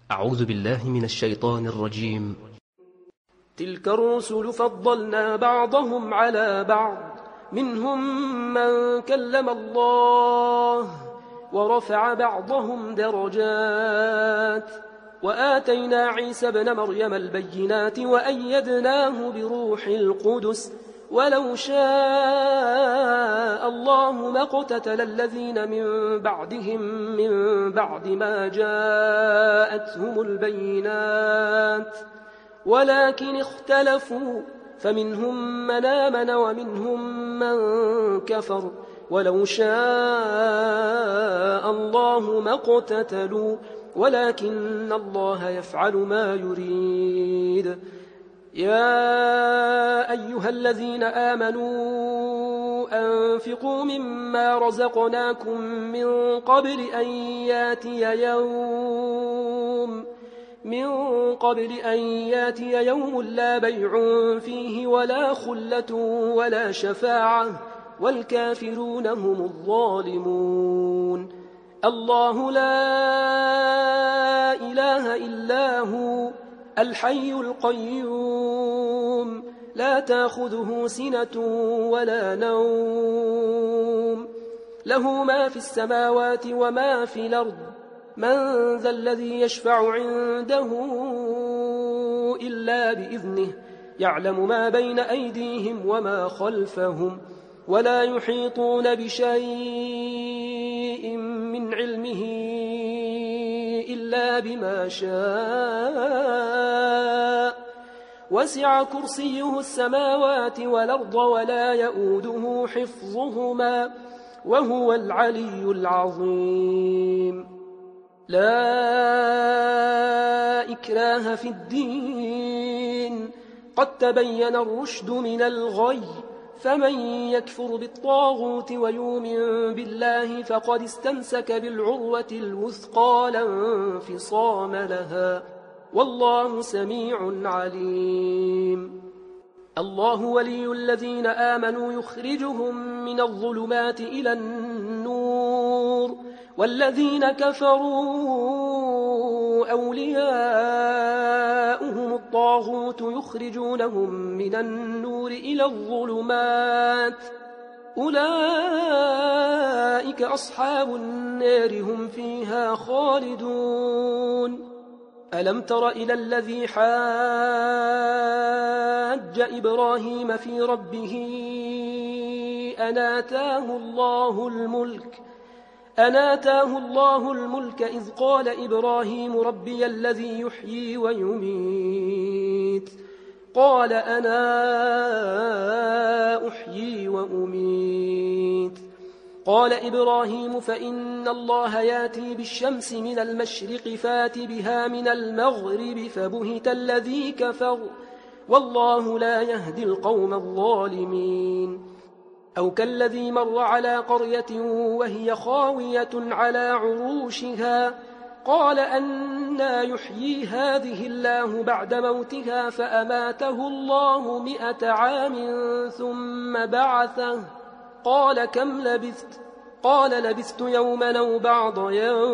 أعوذ بالله من الشيطان الرجيم. تلك الرسل فضلنا بعضهم على بعض، منهم من كلم الله ورفع بعضهم درجات، وآتينا عيسى ابن مريم البينات وأيدناه بروح القدس، ولو شاء الله ما اقتتل الذين من بعدهم من بعد ما جاءتهم البينات، ولكن اختلفوا فمنهم من آمن ومنهم من كفر، ولو شاء الله ما اقتتلوا ولكن الله يفعل ما يريد. يا أيها الذين آمنوا أنفقوا مما رزقناكم من قبل أن ياتي يوم لا بيع فيه ولا خلة ولا شفاعة والكافرون هم الظالمون. الله لا إله إلا هو الحي القيوم، لا تأخذه سنة ولا نوم، له ما في السماوات وما في الأرض، من ذا الذي يشفع عنده إلا بإذنه، يعلم ما بين أيديهم وما خلفهم، ولا يحيطون بشيء من علمه إلا بما شاء، وسع كرسيه السماوات والأرض ولا يؤوده حفظهما وهو العلي العظيم. لا إكراه في الدين، قد تبين الرشد من الغي، فمن يكفر بالطاغوت ويؤمن بالله فقد استمسك بالعروة الوثقى لا انفصام لها، والله سميع عليم. الله ولي الذين آمنوا يخرجهم من الظلمات إلى النور، والذين كفروا أولياؤهم الطاغوت يخرجونهم من النور إلى الظلمات، أولئك أصحاب النار هم فيها خالدون. ألم تر إلى الذي حاج إبراهيم في ربه أن آتاه الله الملك إذ قال إبراهيم ربي الذي يحيي ويميت، قال أنا أحيي وأميت، قال إبراهيم فإن الله ياتي بالشمس من المشرق فات بها من المغرب، فبهت الذي كفر والله لا يهدي القوم الظالمين. أو كالذي مر على قرية وهي خاوية على عروشها، قال أنى يحيي هذه الله بعد موتها، فأماته الله 100 عام ثم بعثه، قال كم لبثت؟ قال لبثت يوما أو بعض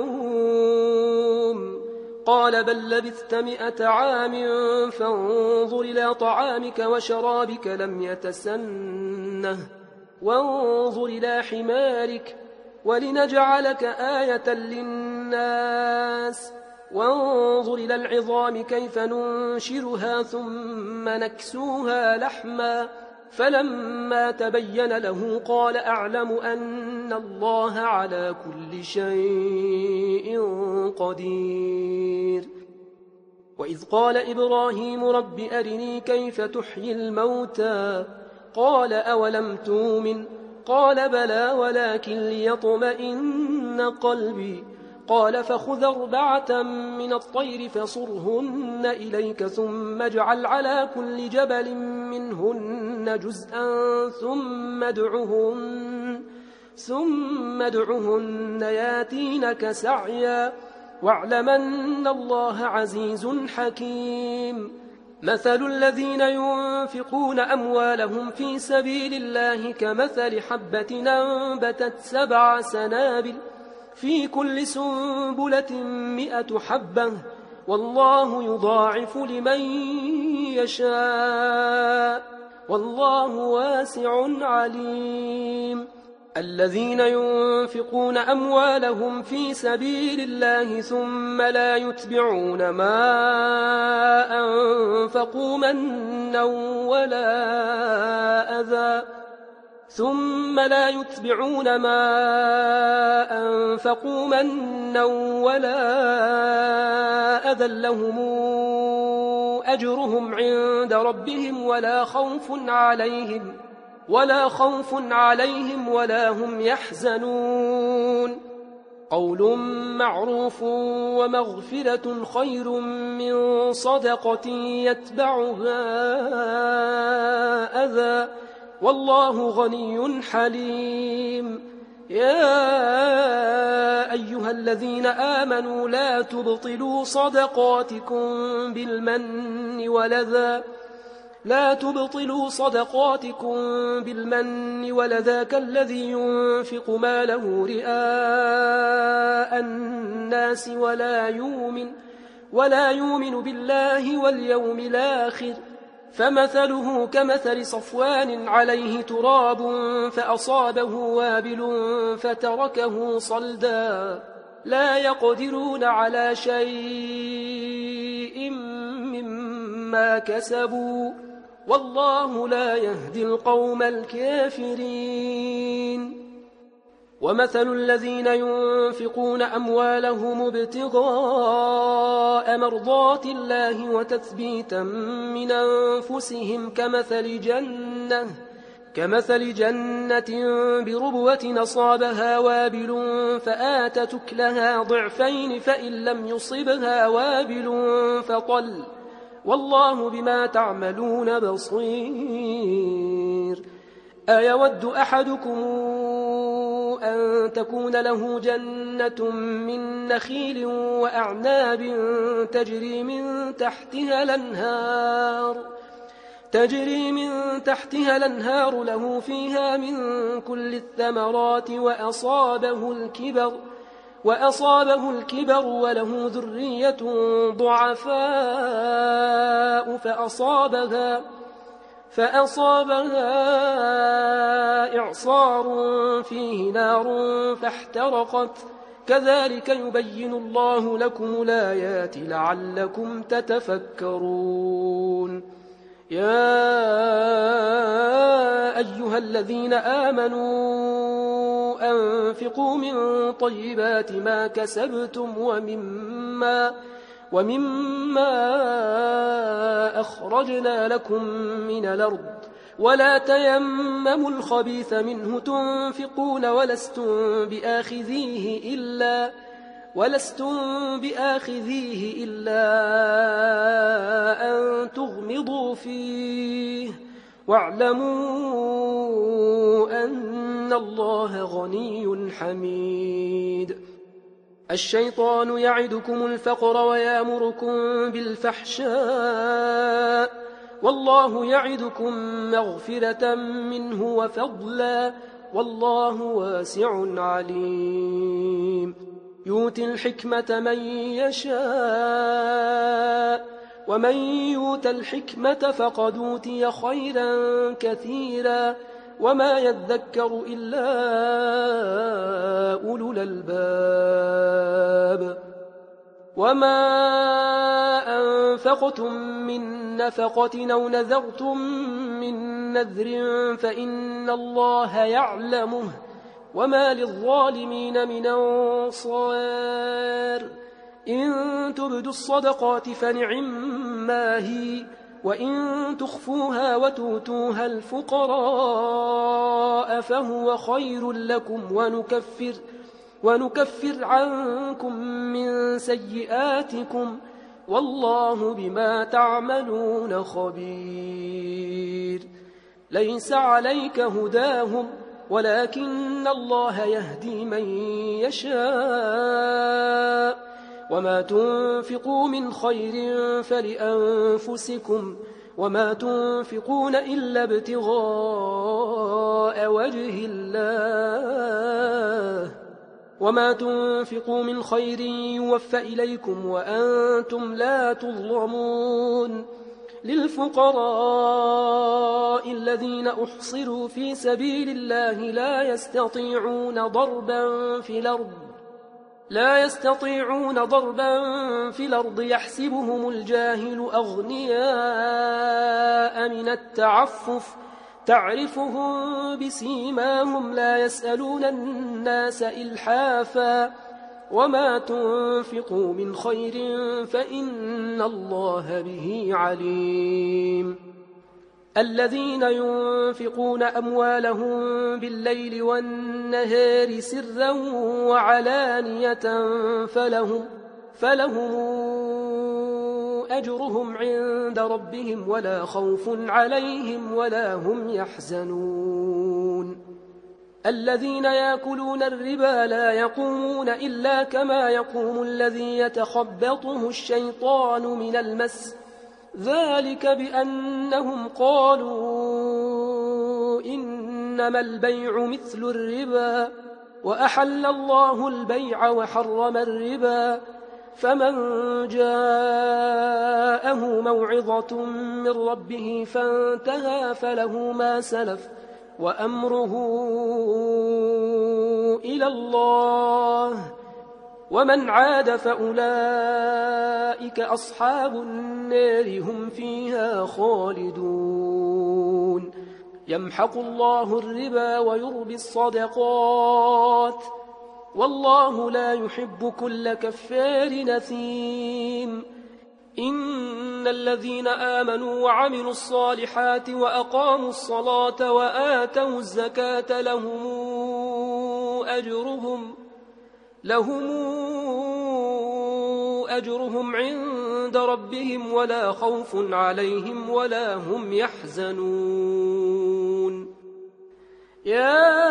يوم، قال بل لبثت 100 عام فانظر إلى طعامك وشرابك لم يتسنه، وانظر إلى حمارك ولنجعلك آية للناس، وانظر إلى العظام كيف ننشرها ثم نكسوها لحما، فلما تبين له قال أعلم أن الله على كل شيء قدير. وإذ قال إبراهيم رب أرني كيف تحيي الموتى، قال أولم تؤمن؟ قال بلى ولكن ليطمئن قلبي، قال فخذ 4 من الطير فصرهن إليك ثم اجعل على كل جبل منهن جزءا ثم ادعهن ياتينك سعيا، واعلم أن الله عزيز حكيم. مثل الذين ينفقون أموالهم في سبيل الله كمثل حبة أنبتت 7 سنابل في كل سنبلة 100 حبة، والله يضاعف لمن يشاء والله واسع عليم. الذين ينفقون أموالهم في سبيل الله ثم لا يتبعون ما أنفقوا منا ولا أذى لهم أجرهم عند ربهم ولا خوف عليهم ولا هم يحزنون. قول معروف ومغفرة خير من صدقة يتبعها أذى والله غني حليم. يا أيها الذين آمنوا لا تبطلوا صدقاتكم بالمن والأذى كالذي ينفق ماله رئاء الناس ولا يؤمن بالله واليوم الآخر فمثله كمثل صفوان عليه تراب فأصابه وابل فتركه صلدا لا يقدرون على شيء مما كسبوا والله لا يهدي القوم الكافرين. ومثل الذين ينفقون أموالهم ابتغاء مرضات الله وتثبيتا من أنفسهم كمثل جنة بربوة أصابها وابل فآتت أكلها ضعفين فإن لم يصبها وابل فطل والله بما تعملون بصير. أيود أحدكم أن تكون له جنة من نخيل وأعناب تجري من تحتها الأنهار له فيها من كل الثمرات وأصابه الكبر وله ذرية ضعفاء فأصابها إعصار فيه نار فاحترقت كذلك يبين الله لكم الآيات لعلكم تتفكرون. يا أيها الذين آمنوا أنفقوا من طيبات ما كسبتم ومما أخرجنا لكم من الأرض ولا تيمموا الخبيث منه تنفقون ولستم بآخذيه إلا أن تغمضوا فيه واعلموا أن الله غني حميد. الشيطان يعدكم الفقر ويأمركم بالفحشاء والله يعدكم مغفرة منه وفضلا والله واسع عليم. يؤتي الحكمة من يشاء ومن يؤت الحكمة فقد أوتي خيرا كثيرا وما يذكر إلا أولو الألباب. وما أنفقتم من نفقة أو نذرتم من نذر فإن الله يعلمه وما للظالمين من أنصار. إن تبدوا الصدقات فنعما هي وإن تخفوها وتؤتوها الفقراء فهو خير لكم ونكفر عنكم من سيئاتكم والله بما تعملون خبير. ليس عليك هداهم ولكن الله يهدي من يشاء وما تنفقوا من خير فلأنفسكم وما تنفقون إلا ابتغاء وجه الله وما تنفقوا من خير يوفى إليكم وأنتم لا تظلمون للفقراء الذين أحصروا في سبيل الله لا يستطيعون ضربا في الأرض يحسبهم الجاهل أغنياء من التعفف تعرفهم بسيماهم لا يسألون الناس إلحافا وما تنفقوا من خير فإن الله به عليم الذين ينفقون أموالهم بالليل والنهار سرا وعلانية فلهم أجرهم عند ربهم ولا خوف عليهم ولا هم يحزنون الذين يأكلون الربا لا يقومون إلا كما يقوم الذي يتخبطه الشيطان من المس ذلك بأنهم قالوا إنما البيع مثل الربا وأحل الله البيع وحرم الربا فمن جاءه موعظة من ربه فانتهى فله ما سلف وأمره إلى الله ومن عاد فأولئك أصحاب النار هم فيها خالدون يمحق الله الربا ويربي الصدقات والله لا يحب كل كفار نثيم إن الذين آمنوا وعملوا الصالحات وأقاموا الصلاة وآتوا الزكاة لهم أجرهم عند ربهم ولا خوف عليهم ولا هم يحزنون يا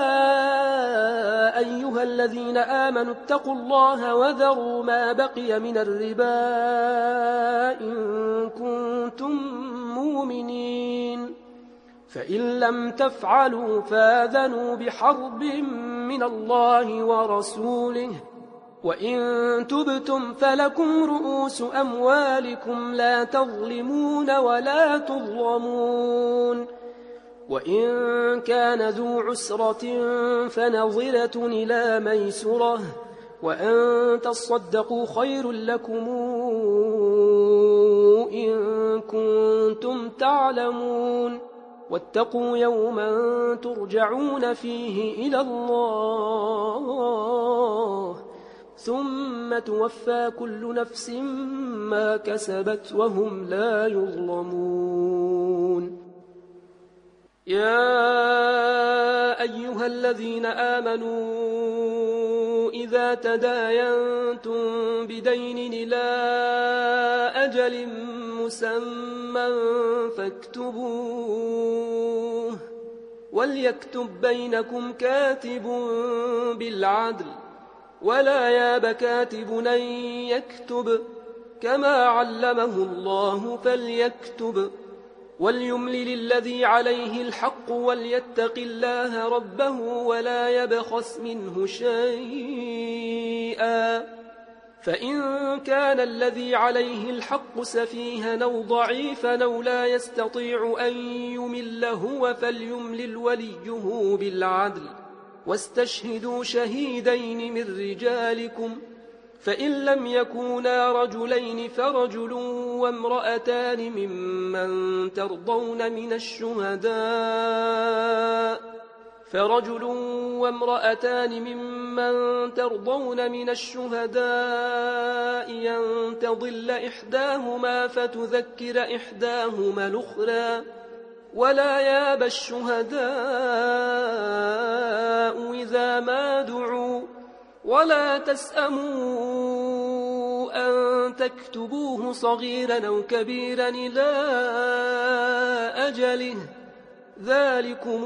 أيها الذين آمنوا اتقوا الله وذروا ما بقي من الربا إن كنتم مؤمنين فإن لم تفعلوا فاذنوا بحرب من الله ورسوله وإن تبتم فلكم رؤوس أموالكم لا تظلمون ولا تظلمون وإن كان ذو عسرة فنظرة إلى ميسرة وأن تصدقوا خير لكم إن كنتم تعلمون واتقوا يوما ترجعون فيه إلى الله ثم توفى كل نفس ما كسبت وهم لا يظلمون يا أيها الذين آمنوا إذا تداينتم بدين إلى أجل مسمى فاكتبوه وليكتب بينكم كاتب بالعدل ولا ياب كاتب أن يكتب كما علمه الله فليكتب وليملل الذي عليه الحق وليتق الله ربه ولا يبخس منه شيئا فإن كان الذي عليه الحق سفيها أو ضعيفا أو لا يستطيع أن يمل هو فليملل وليه بالعدل واستشهدوا شهيدين من رجالكم فإن لم يكونا رجلين فرجل وامرأتان ممن ترضون من الشهداء أن تضل إحداهما فتذكر إحداهما الأخرى ولا ياب الشهداء إذا ما دعوا ولا تسأموا أن تكتبوه صغيرا أو كبيرا إلى أجله ذلكم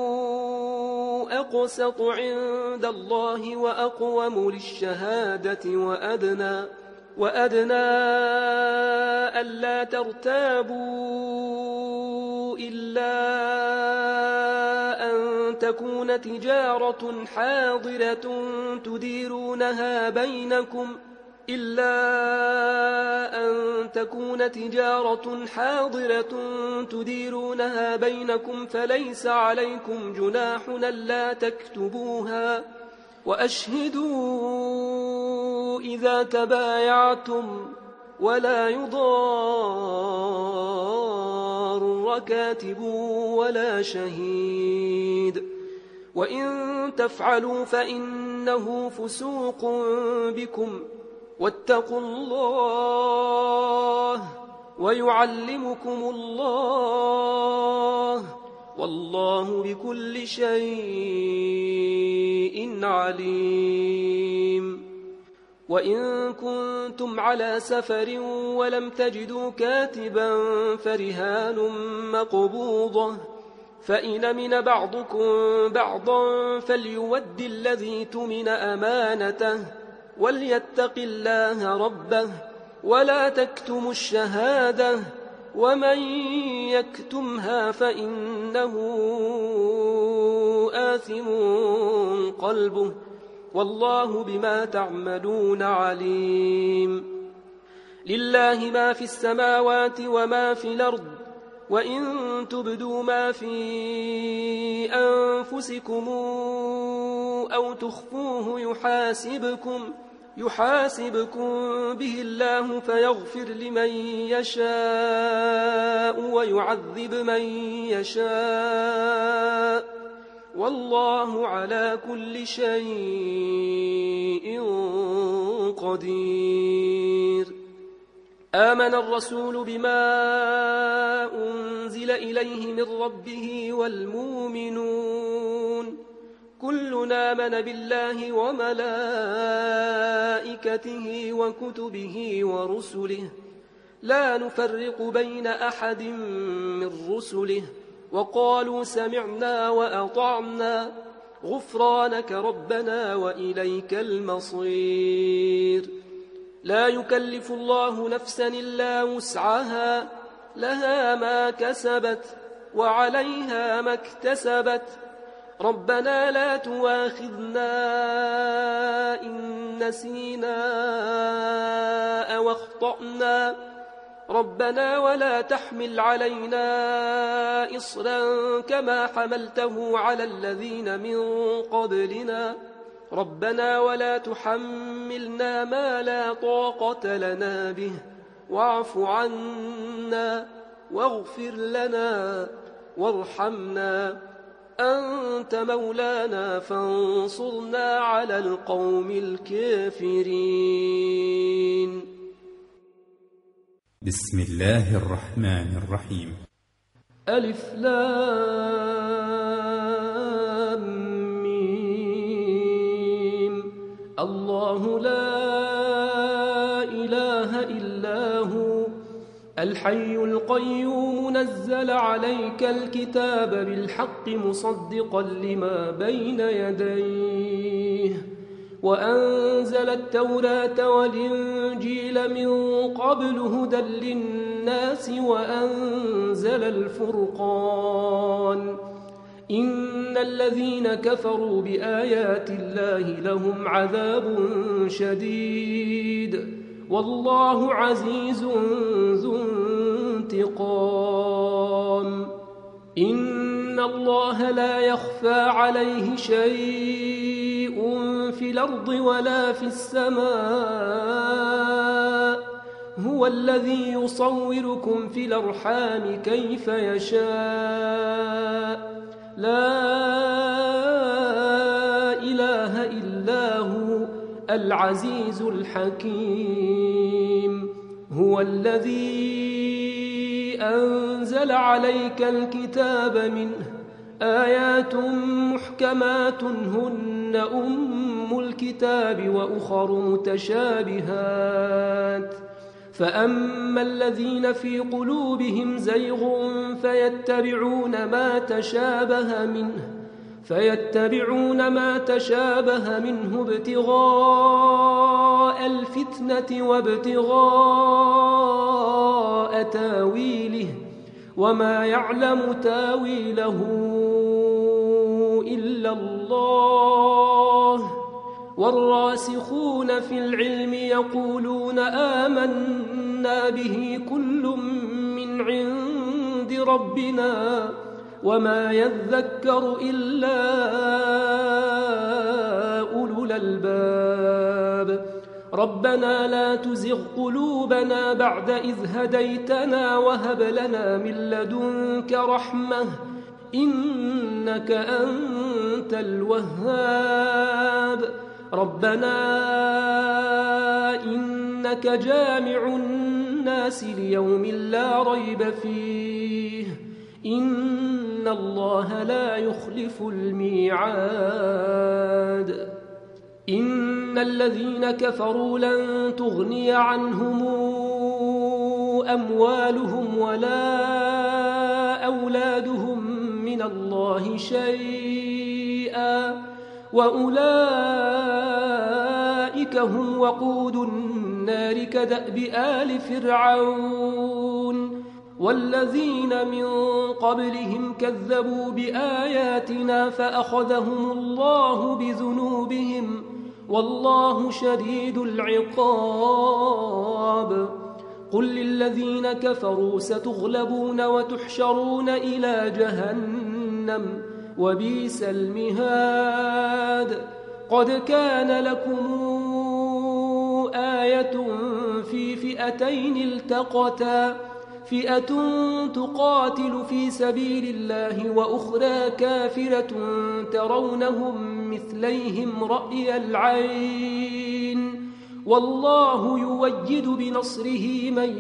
أقسط عند الله وأقوم للشهادة وأدنى ألا ترتابوا إلا أن تكون تجارة حاضرة تديرونها بينكم فليس عليكم جناح ألا تكتبوها، وأشهدوا إذا تبايعتم، ولا يضار كاتب ولا شهيد، وإن تفعلوا فإنه فسوق بكم، واتقوا الله ويعلمكم الله، والله بكل شيء عليم. وإن كنتم على سفر ولم تجدوا كاتبا فرهان مقبوضة، فإن أمن بعضكم بعضا فليود الذي اؤتمن أمانته وليتق الله ربه ولا تكتموا الشهادة، ومن يكتمها فإنه آثم قلبه، والله بما تعملون عليم. لله ما في السماوات وما في الأرض، وإن تبدوا ما في أنفسكم أو تخفوه يحاسبكم به الله فيغفر لمن يشاء ويعذب من يشاء، والله على كل شيء قدير. آمن الرسول بما أنزل إليه من ربه والمؤمنون كل آمن بالله وملائكته وكتبه ورسله لا نفرق بين أحد من رسله، وقالوا سمعنا وأطعنا غفرانك ربنا وإليك المصير. لا يكلف الله نفسا إلا وسعها، لها ما كسبت وعليها ما اكتسبت، ربنا لا تواخذنا إن نسينا أو أخطأنا، ربنا ولا تحمل علينا إصرا كما حملته على الذين من قبلنا، ربنا ولا تحملنا ما لا طاقة لنا به، واعف عنا واغفر لنا وارحمنا، أنت مولانا فانصرنا على القوم الكافرين. بسم الله الرحمن الرحيم. ألف لام ميم. الله لا إله إلا هو الحي القيوم نزل عليك الكتاب بالحق مصدقا لما بين يديه وأنزل التوراة والإنجيل من قبل هدى للناس وأنزل الفرقان إن الذين كفروا بآيات الله لهم عذاب شديد والله عزيز ذو انتقام. إن الله لا يخفى عليه شيء في الأرض ولا في السماء، هو الذي يصوركم في الأرحام كيف يشاء، لا إله إلا هو العزيز الحكيم. هو الذي أنزل عليك الكتاب منه آيات محكمات هن أم الكتاب وأخر متشابهات، فأما الذين في قلوبهم زيغ فيتبعون ما تشابه منه ابتغاء الفتنة وابتغاء تاويله وما يعلم تاويله إلا الله والراسخون في العلم يقولون آمنا به كل من عند ربنا وما يذكر إلا أولو الألباب ربنا لا تزغ قلوبنا بعد إذ هديتنا وهب لنا من لدنك رحمة إنك أنت الوهاب ربنا إنك جامع الناس ليوم لا ريب فيه إن الله لا يخلف الميعاد إن الذين كفروا لن تغني عنهم أموالهم ولا أولادهم من الله شيئا وأولئك هم وقود النار كدأب آل فرعون والذين من قبلهم كذبوا بآياتنا فأخذهم الله بذنوبهم والله شديد العقاب قل للذين كفروا ستغلبون وتحشرون إلى جهنم وبئس المهاد قد كان لكم آية في فئتين التقتا فئة تقاتل في سبيل الله وأخرى كافرة ترونهم مثليهم رأي العين والله يوجد بنصره من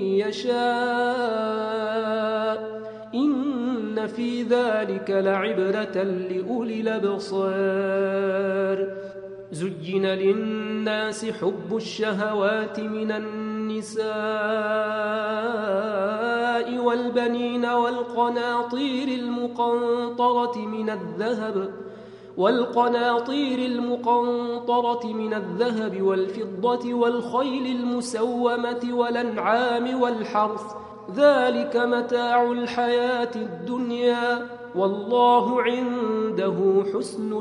يشاء إن في ذلك لعبرة لأولي الأبصار زين للناس حب الشهوات من النساء والبنين والقناطير المقنطرة من الذهب والفضة والخيل المسومة والأنعام والحرث ذلك متاع الحياة الدنيا والله عنده حسن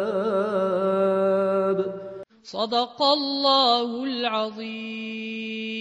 المآب صدق الله العظيم.